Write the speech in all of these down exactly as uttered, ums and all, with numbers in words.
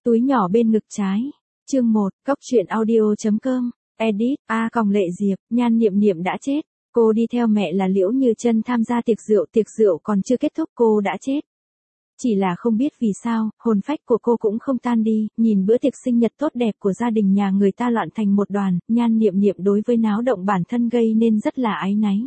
Túi nhỏ bên ngực trái. Chương một, Cóc truyện audio.com, edit, A Còng Lệ Diệp, Nhan Niệm Niệm đã chết. Cô đi theo mẹ là Liễu Như Chân tham gia tiệc rượu, tiệc rượu còn chưa kết thúc cô đã chết. Chỉ là không biết vì sao, hồn phách của cô cũng không tan đi, nhìn bữa tiệc sinh nhật tốt đẹp của gia đình nhà người ta loạn thành một đoàn, Nhan Niệm Niệm đối với náo động bản thân gây nên rất là áy náy.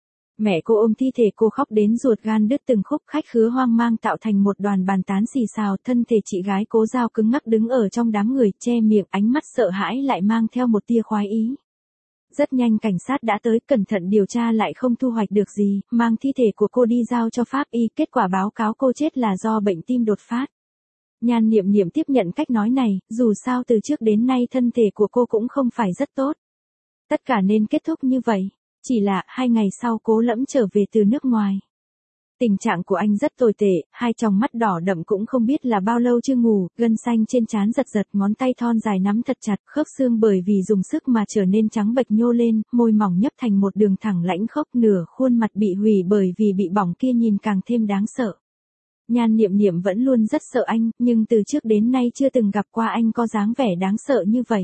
Mẹ cô ôm thi thể cô khóc đến ruột gan đứt từng khúc, khách khứa hoang mang tạo thành một đoàn bàn tán xì xào, thân thể chị gái Cố Giao cứng ngắc đứng ở trong đám người, che miệng, ánh mắt sợ hãi lại mang theo một tia khoái ý. Rất nhanh cảnh sát đã tới, cẩn thận điều tra lại không thu hoạch được gì, mang thi thể của cô đi giao cho pháp y, kết quả báo cáo cô chết là do bệnh tim đột phát. Nhan Niệm Niệm tiếp nhận cách nói này, dù sao từ trước đến nay thân thể của cô cũng không phải rất tốt. Tất cả nên kết thúc như vậy. Chỉ là, hai ngày sau Cố Lẫm trở về từ nước ngoài. Tình trạng của anh rất tồi tệ, hai tròng mắt đỏ đậm cũng không biết là bao lâu chưa ngủ, gân xanh trên trán giật giật, ngón tay thon dài nắm thật chặt, khớp xương bởi vì dùng sức mà trở nên trắng bệch nhô lên, môi mỏng nhấp thành một đường thẳng lãnh khốc, nửa khuôn mặt bị hủy bởi vì bị bỏng kia nhìn càng thêm đáng sợ. Nhan Niệm Niệm vẫn luôn rất sợ anh, nhưng từ trước đến nay chưa từng gặp qua anh có dáng vẻ đáng sợ như vậy.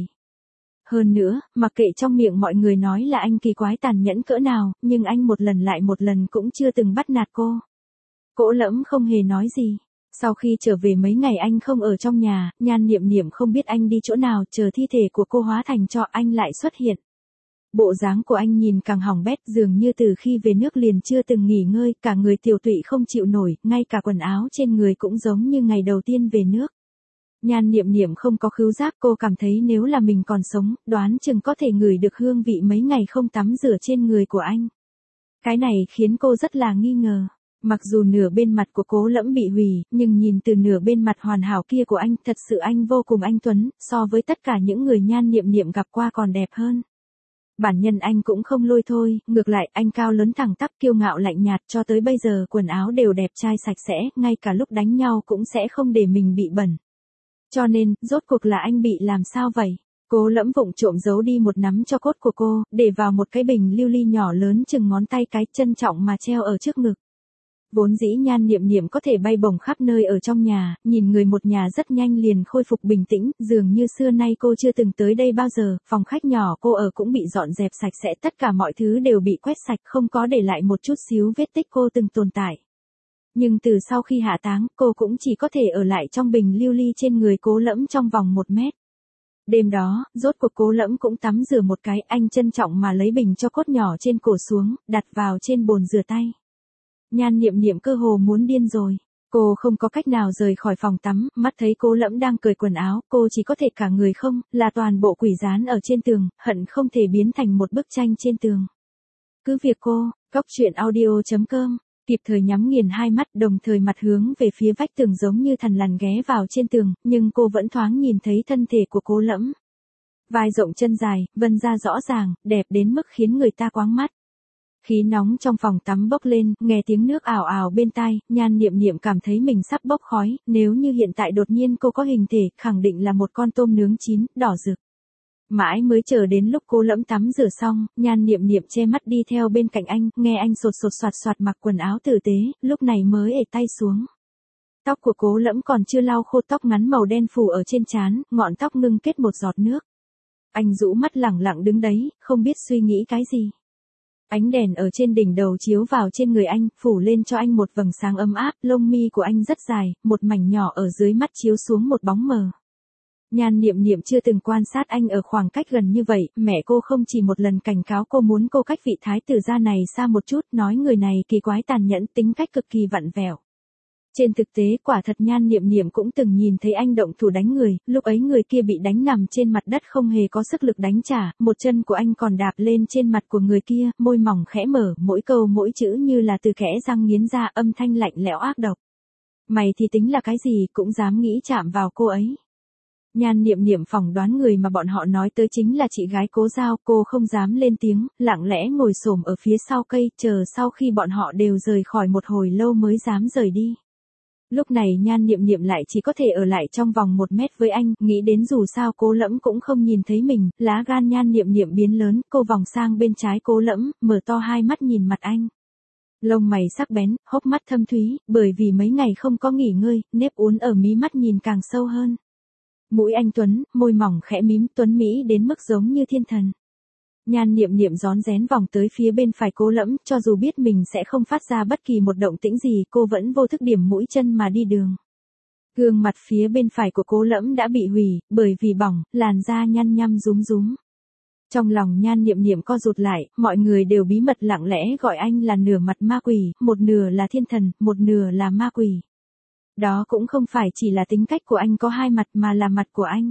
Hơn nữa, mặc kệ trong miệng mọi người nói là anh kỳ quái tàn nhẫn cỡ nào, nhưng anh một lần lại một lần cũng chưa từng bắt nạt cô. Cố Lẫm không hề nói gì. Sau khi trở về mấy ngày anh không ở trong nhà, Nhan Niệm Niệm không biết anh đi chỗ nào, chờ thi thể của cô hóa thành tro anh lại xuất hiện. Bộ dáng của anh nhìn càng hỏng bét, dường như từ khi về nước liền chưa từng nghỉ ngơi, cả người tiều tụy không chịu nổi, ngay cả quần áo trên người cũng giống như ngày đầu tiên về nước. Nhan Niệm Niệm không có khứu giác, cô cảm thấy nếu là mình còn sống, đoán chừng có thể ngửi được hương vị mấy ngày không tắm rửa trên người của anh. Cái này khiến cô rất là nghi ngờ. Mặc dù nửa bên mặt của Cố Lẫm bị hủy, nhưng nhìn từ nửa bên mặt hoàn hảo kia của anh, thật sự anh vô cùng anh tuấn, so với tất cả những người Nhan Niệm Niệm gặp qua còn đẹp hơn. Bản nhân anh cũng không lôi thôi, ngược lại anh cao lớn thẳng tắp kiêu ngạo lạnh nhạt, cho tới bây giờ quần áo đều đẹp trai sạch sẽ, ngay cả lúc đánh nhau cũng sẽ không để mình bị bẩn. Cho nên, rốt cuộc là anh bị làm sao vậy? Cố Lẫm vụng trộm giấu đi một nắm cho cốt của cô, để vào một cái bình lưu ly nhỏ lớn chừng ngón tay cái, trân trọng mà treo ở trước ngực. Vốn dĩ Nhan Niệm Niệm có thể bay bổng khắp nơi ở trong nhà, nhìn người một nhà rất nhanh liền khôi phục bình tĩnh, dường như xưa nay cô chưa từng tới đây bao giờ, phòng khách nhỏ cô ở cũng bị dọn dẹp sạch sẽ, tất cả mọi thứ đều bị quét sạch, không có để lại một chút xíu vết tích cô từng tồn tại. Nhưng từ sau khi hạ táng, cô cũng chỉ có thể ở lại trong bình lưu ly trên người Cố Lẫm trong vòng một mét. Đêm đó, rốt cuộc Cố Lẫm cũng tắm rửa một cái, anh trân trọng mà lấy bình cho cốt nhỏ trên cổ xuống, đặt vào trên bồn rửa tay. Nhan Niệm Niệm cơ hồ muốn điên rồi. Cô không có cách nào rời khỏi phòng tắm, mắt thấy Cố Lẫm đang cởi quần áo, cô chỉ có thể cả người không, là toàn bộ quỷ dán ở trên tường, hận không thể biến thành một bức tranh trên tường. Cứ việc cô, Cóc truyện audio.com, kịp thời nhắm nghiền hai mắt, đồng thời mặt hướng về phía vách tường giống như thằn lằn ghé vào trên tường, nhưng cô vẫn thoáng nhìn thấy thân thể của Cố Lẫm. Vai rộng chân dài, vân ra rõ ràng, đẹp đến mức khiến người ta quáng mắt. Khí nóng trong phòng tắm bốc lên, nghe tiếng nước ào ào bên tai, Nhan Niệm Niệm cảm thấy mình sắp bốc khói, nếu như hiện tại đột nhiên cô có hình thể, khẳng định là một con tôm nướng chín, đỏ rực. Mãi mới chờ đến lúc Cố Lẫm tắm rửa xong, Nhan Niệm Niệm che mắt đi theo bên cạnh anh, nghe anh sột sột soạt soạt mặc quần áo tử tế, lúc này mới ể tay xuống. Tóc của Cố Lẫm còn chưa lau khô, tóc ngắn màu đen phủ ở trên trán, ngọn tóc ngưng kết một giọt nước. Anh rũ mắt lẳng lặng đứng đấy, không biết suy nghĩ cái gì. Ánh đèn ở trên đỉnh đầu chiếu vào trên người anh, phủ lên cho anh một vầng sáng ấm áp, lông mi của anh rất dài, một mảnh nhỏ ở dưới mắt chiếu xuống một bóng mờ. Nhan Niệm Niệm chưa từng quan sát anh ở khoảng cách gần như vậy, mẹ cô không chỉ một lần cảnh cáo cô muốn cô cách vị thái tử gia này xa một chút, nói người này kỳ quái tàn nhẫn, tính cách cực kỳ vặn vẹo. Trên thực tế quả thật Nhan Niệm Niệm cũng từng nhìn thấy anh động thủ đánh người, lúc ấy người kia bị đánh nằm trên mặt đất không hề có sức lực đánh trả, một chân của anh còn đạp lên trên mặt của người kia, môi mỏng khẽ mở, mỗi câu mỗi chữ như là từ kẽ răng nghiến ra, âm thanh lạnh lẽo ác độc. Mày thì tính là cái gì, cũng dám nghĩ chạm vào cô ấy. Nhan Niệm Niệm phỏng đoán người mà bọn họ nói tới chính là chị gái Cố Giao, cô không dám lên tiếng, lặng lẽ ngồi xổm ở phía sau cây, chờ sau khi bọn họ đều rời khỏi một hồi lâu mới dám rời đi. Lúc này Nhan Niệm Niệm lại chỉ có thể ở lại trong vòng một mét với anh, nghĩ đến dù sao Cố Lẫm cũng không nhìn thấy mình, lá gan Nhan Niệm Niệm biến lớn, cô vòng sang bên trái Cố Lẫm, mở to hai mắt nhìn mặt anh. Lông mày sắc bén, hốc mắt thâm thúy, bởi vì mấy ngày không có nghỉ ngơi, nếp uốn ở mí mắt nhìn càng sâu hơn. Mũi anh tuấn, môi mỏng khẽ mím, tuấn mỹ đến mức giống như thiên thần. Nhan Niệm Niệm rón rén vòng tới phía bên phải Cố Lẫm, cho dù biết mình sẽ không phát ra bất kỳ một động tĩnh gì, cô vẫn vô thức điểm mũi chân mà đi đường. Gương mặt phía bên phải của Cố Lẫm đã bị hủy, bởi vì bỏng, làn da nhăn nhăm rúm rúm. Trong lòng Nhan Niệm Niệm co rụt lại, mọi người đều bí mật lặng lẽ gọi anh là nửa mặt ma quỷ, một nửa là thiên thần, một nửa là ma quỷ. Đó cũng không phải chỉ là tính cách của anh có hai mặt mà là mặt của anh.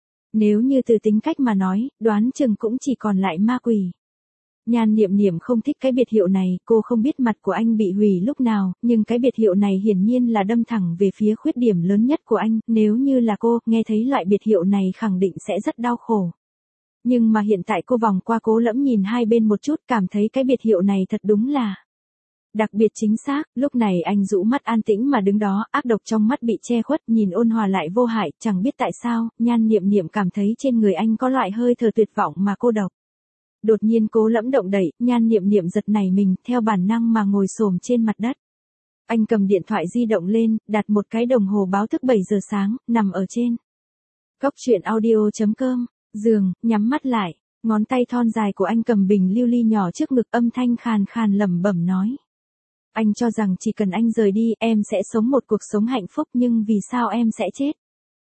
Nếu như từ tính cách mà nói, đoán chừng cũng chỉ còn lại ma quỷ. Nhan Niệm Niệm không thích cái biệt hiệu này, cô không biết mặt của anh bị hủy lúc nào, nhưng cái biệt hiệu này hiển nhiên là đâm thẳng về phía khuyết điểm lớn nhất của anh, nếu như là cô, nghe thấy loại biệt hiệu này khẳng định sẽ rất đau khổ. Nhưng mà hiện tại cô vòng qua Cố Lẫm nhìn hai bên một chút, cảm thấy cái biệt hiệu này thật đúng là đặc biệt chính xác. Lúc này anh rũ mắt an tĩnh mà đứng đó, ác độc trong mắt bị che khuất, nhìn ôn hòa lại vô hại, chẳng biết tại sao, Nhan Niệm Niệm cảm thấy trên người anh có loại hơi thở tuyệt vọng mà cô độc. Đột nhiên Cố Lẫm động đậy, Nhan Niệm Niệm giật nảy mình, theo bản năng mà ngồi xổm trên mặt đất. Anh cầm điện thoại di động lên, đặt một cái đồng hồ báo thức bảy giờ sáng, nằm ở trên Cốc truyện audio chấm com, giường, nhắm mắt lại, ngón tay thon dài của anh cầm bình lưu ly nhỏ trước ngực, âm thanh khàn khàn lẩm bẩm nói. Anh cho rằng chỉ cần anh rời đi, em sẽ sống một cuộc sống hạnh phúc, nhưng vì sao em sẽ chết?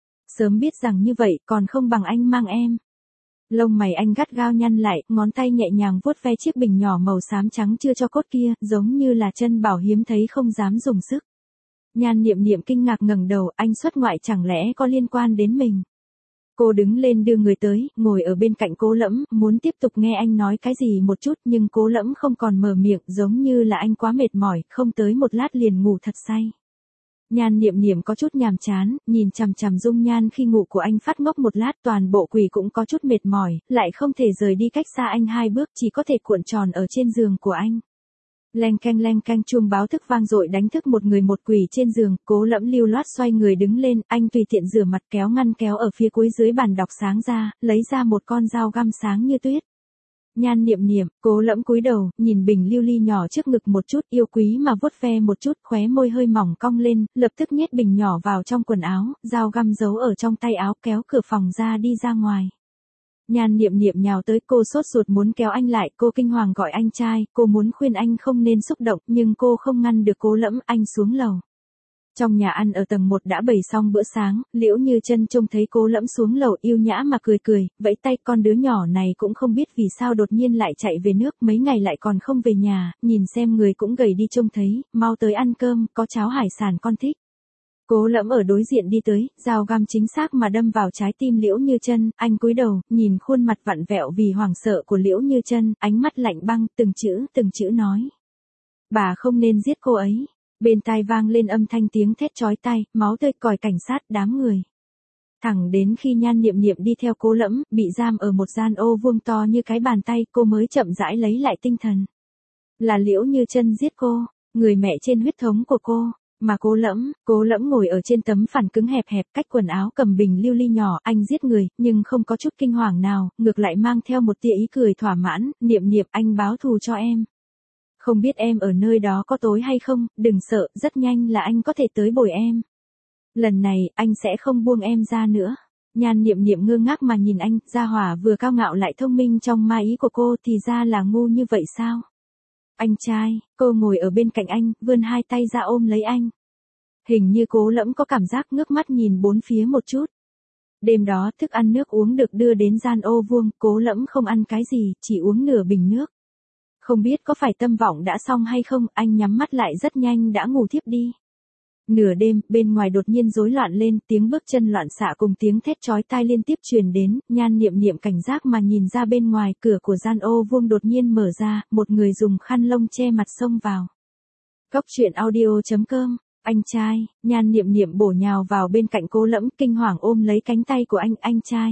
Sớm biết rằng như vậy, còn không bằng anh mang em. Lông mày anh gắt gao nhăn lại, ngón tay nhẹ nhàng vuốt ve chiếc bình nhỏ màu xám trắng chưa cho cốt kia, giống như là chân bảo hiếm thấy không dám dùng sức. Nhan Niệm Niệm kinh ngạc ngẩng đầu, anh xuất ngoại chẳng lẽ có liên quan đến mình? Cô đứng lên đưa người tới, ngồi ở bên cạnh Cố Lẫm, muốn tiếp tục nghe anh nói cái gì một chút, nhưng Cố Lẫm không còn mở miệng, giống như là anh quá mệt mỏi, không tới một lát liền ngủ thật say. Nhan Niệm Niệm có chút nhàm chán, nhìn chằm chằm dung nhan khi ngủ của anh phát ngốc một lát, toàn bộ quỷ cũng có chút mệt mỏi, lại không thể rời đi cách xa anh hai bước, chỉ có thể cuộn tròn ở trên giường của anh. Leng keng leng keng, chuông báo thức vang dội đánh thức một người một quỷ trên giường. Cố Lẫm lưu loát xoay người đứng lên, anh tùy tiện rửa mặt, kéo ngăn kéo ở phía cuối dưới bàn đọc sáng ra, lấy ra một con dao găm sáng như tuyết. Nhan Niệm Niệm, Cố Lẫm cúi đầu, nhìn bình lưu ly nhỏ trước ngực một chút, yêu quý mà vuốt ve một chút, khóe môi hơi mỏng cong lên, lập tức nhét bình nhỏ vào trong quần áo, dao găm giấu ở trong tay áo, kéo cửa phòng ra đi ra ngoài. Nhan Niệm Niệm nhào tới, cô sốt ruột muốn kéo anh lại, cô kinh hoàng gọi anh trai, cô muốn khuyên anh không nên xúc động, nhưng cô không ngăn được Cố Lẫm. Anh xuống lầu. Trong nhà ăn ở tầng một đã bày xong bữa sáng, Liễu Như Chân trông thấy Cố Lẫm xuống lầu yêu nhã mà cười cười, vẫy tay, con đứa nhỏ này cũng không biết vì sao đột nhiên lại chạy về nước, mấy ngày lại còn không về nhà, nhìn xem người cũng gầy đi trông thấy, mau tới ăn cơm, có cháo hải sản con thích. Cố Lẫm ở đối diện đi tới, dao găm chính xác mà đâm vào trái tim Liễu Như Chân, anh cúi đầu, nhìn khuôn mặt vặn vẹo vì hoảng sợ của Liễu Như Chân, ánh mắt lạnh băng, từng chữ, từng chữ nói. Bà không nên giết cô ấy. Bên tai vang lên âm thanh tiếng thét chói tai, máu tươi, còi cảnh sát, đám người. Thẳng đến khi Nhan Niệm Niệm đi theo Cố Lẫm, bị giam ở một gian ô vuông to như cái bàn tay, cô mới chậm rãi lấy lại tinh thần. Là Liễu Như Chân giết cô, người mẹ trên huyết thống của cô. Mà Cố Lẫm, Cố Lẫm ngồi ở trên tấm phản cứng hẹp hẹp, cách quần áo cầm bình lưu ly nhỏ, anh giết người, nhưng không có chút kinh hoàng nào, ngược lại mang theo một tia ý cười thỏa mãn. Niệm Niệm, anh báo thù cho em. Không biết em ở nơi đó có tối hay không, đừng sợ, rất nhanh là anh có thể tới bồi em. Lần này, anh sẽ không buông em ra nữa. Nhan Niệm Niệm ngơ ngác mà nhìn anh, gia hỏa vừa cao ngạo lại thông minh trong ma ý của cô, thì ra là ngu như vậy sao? Anh trai, cô ngồi ở bên cạnh anh, vươn hai tay ra ôm lấy anh. Hình như Cố Lẫm có cảm giác ngước mắt nhìn bốn phía một chút. Đêm đó, thức ăn nước uống được đưa đến gian ô vuông, Cố Lẫm không ăn cái gì, chỉ uống nửa bình nước. Không biết có phải tâm vọng đã xong hay không, anh nhắm mắt lại rất nhanh đã ngủ thiếp đi. Nửa đêm, bên ngoài đột nhiên rối loạn lên, tiếng bước chân loạn xạ cùng tiếng thét chói tai liên tiếp truyền đến, Nhan Niệm Niệm cảnh giác mà nhìn ra bên ngoài, cửa của gian ô vuông đột nhiên mở ra, một người dùng khăn lông che mặt xông vào. Cốc truyện audio chấm com, anh trai, Nhan Niệm Niệm bổ nhào vào bên cạnh Cố Lẫm, kinh hoàng ôm lấy cánh tay của anh, anh trai.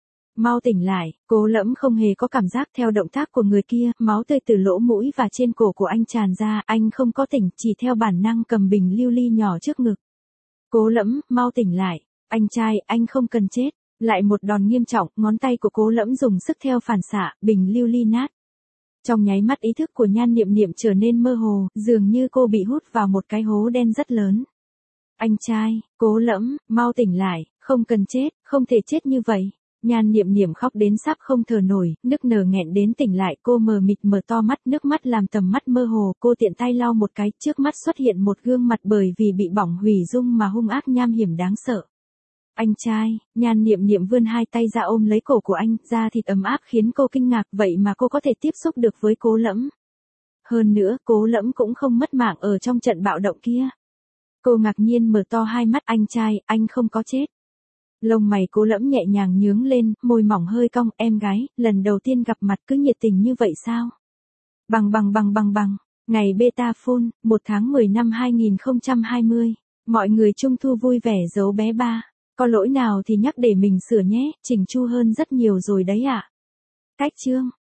Mau tỉnh lại, Cố Lẫm không hề có cảm giác theo động tác của người kia, máu tươi từ lỗ mũi và trên cổ của anh tràn ra, anh không có tỉnh, chỉ theo bản năng cầm bình lưu ly nhỏ trước ngực. Cố Lẫm, mau tỉnh lại, anh trai, anh không cần chết. Lại một đòn nghiêm trọng, ngón tay của Cố Lẫm dùng sức theo phản xạ, bình lưu ly nát. Trong nháy mắt ý thức của Nhan Niệm Niệm trở nên mơ hồ, dường như cô bị hút vào một cái hố đen rất lớn. Anh trai, Cố Lẫm, mau tỉnh lại, Không cần chết, không thể chết như vậy. Nhan Niệm Niệm khóc đến sắp không thở nổi, nức nở nghẹn đến tỉnh lại, cô mờ mịt mở to mắt, nước mắt làm tầm mắt mơ hồ, cô tiện tay lau một cái, trước mắt xuất hiện một gương mặt bởi vì bị bỏng hủy dung mà hung ác nham hiểm đáng sợ. Anh trai, Nhan Niệm Niệm vươn hai tay ra ôm lấy cổ của anh, da thịt ấm áp khiến cô kinh ngạc, vậy mà cô có thể tiếp xúc được với Cố Lẫm. Hơn nữa, Cố Lẫm cũng không mất mạng ở trong trận bạo động kia. Cô ngạc nhiên mở to hai mắt, anh trai, anh không có chết. Lông mày Cố Lẫm nhẹ nhàng nhướng lên, môi mỏng hơi cong, em gái, lần đầu tiên gặp mặt cứ nhiệt tình như vậy sao? Bằng bằng bằng bằng bằng, ngày beta full, một tháng mười năm hai nghìn không trăm hai mươi, mọi người trung thu vui vẻ giấu bé ba, có lỗi nào thì nhắc để mình sửa nhé, chỉnh chu hơn rất nhiều rồi đấy ạ. À. Cách chương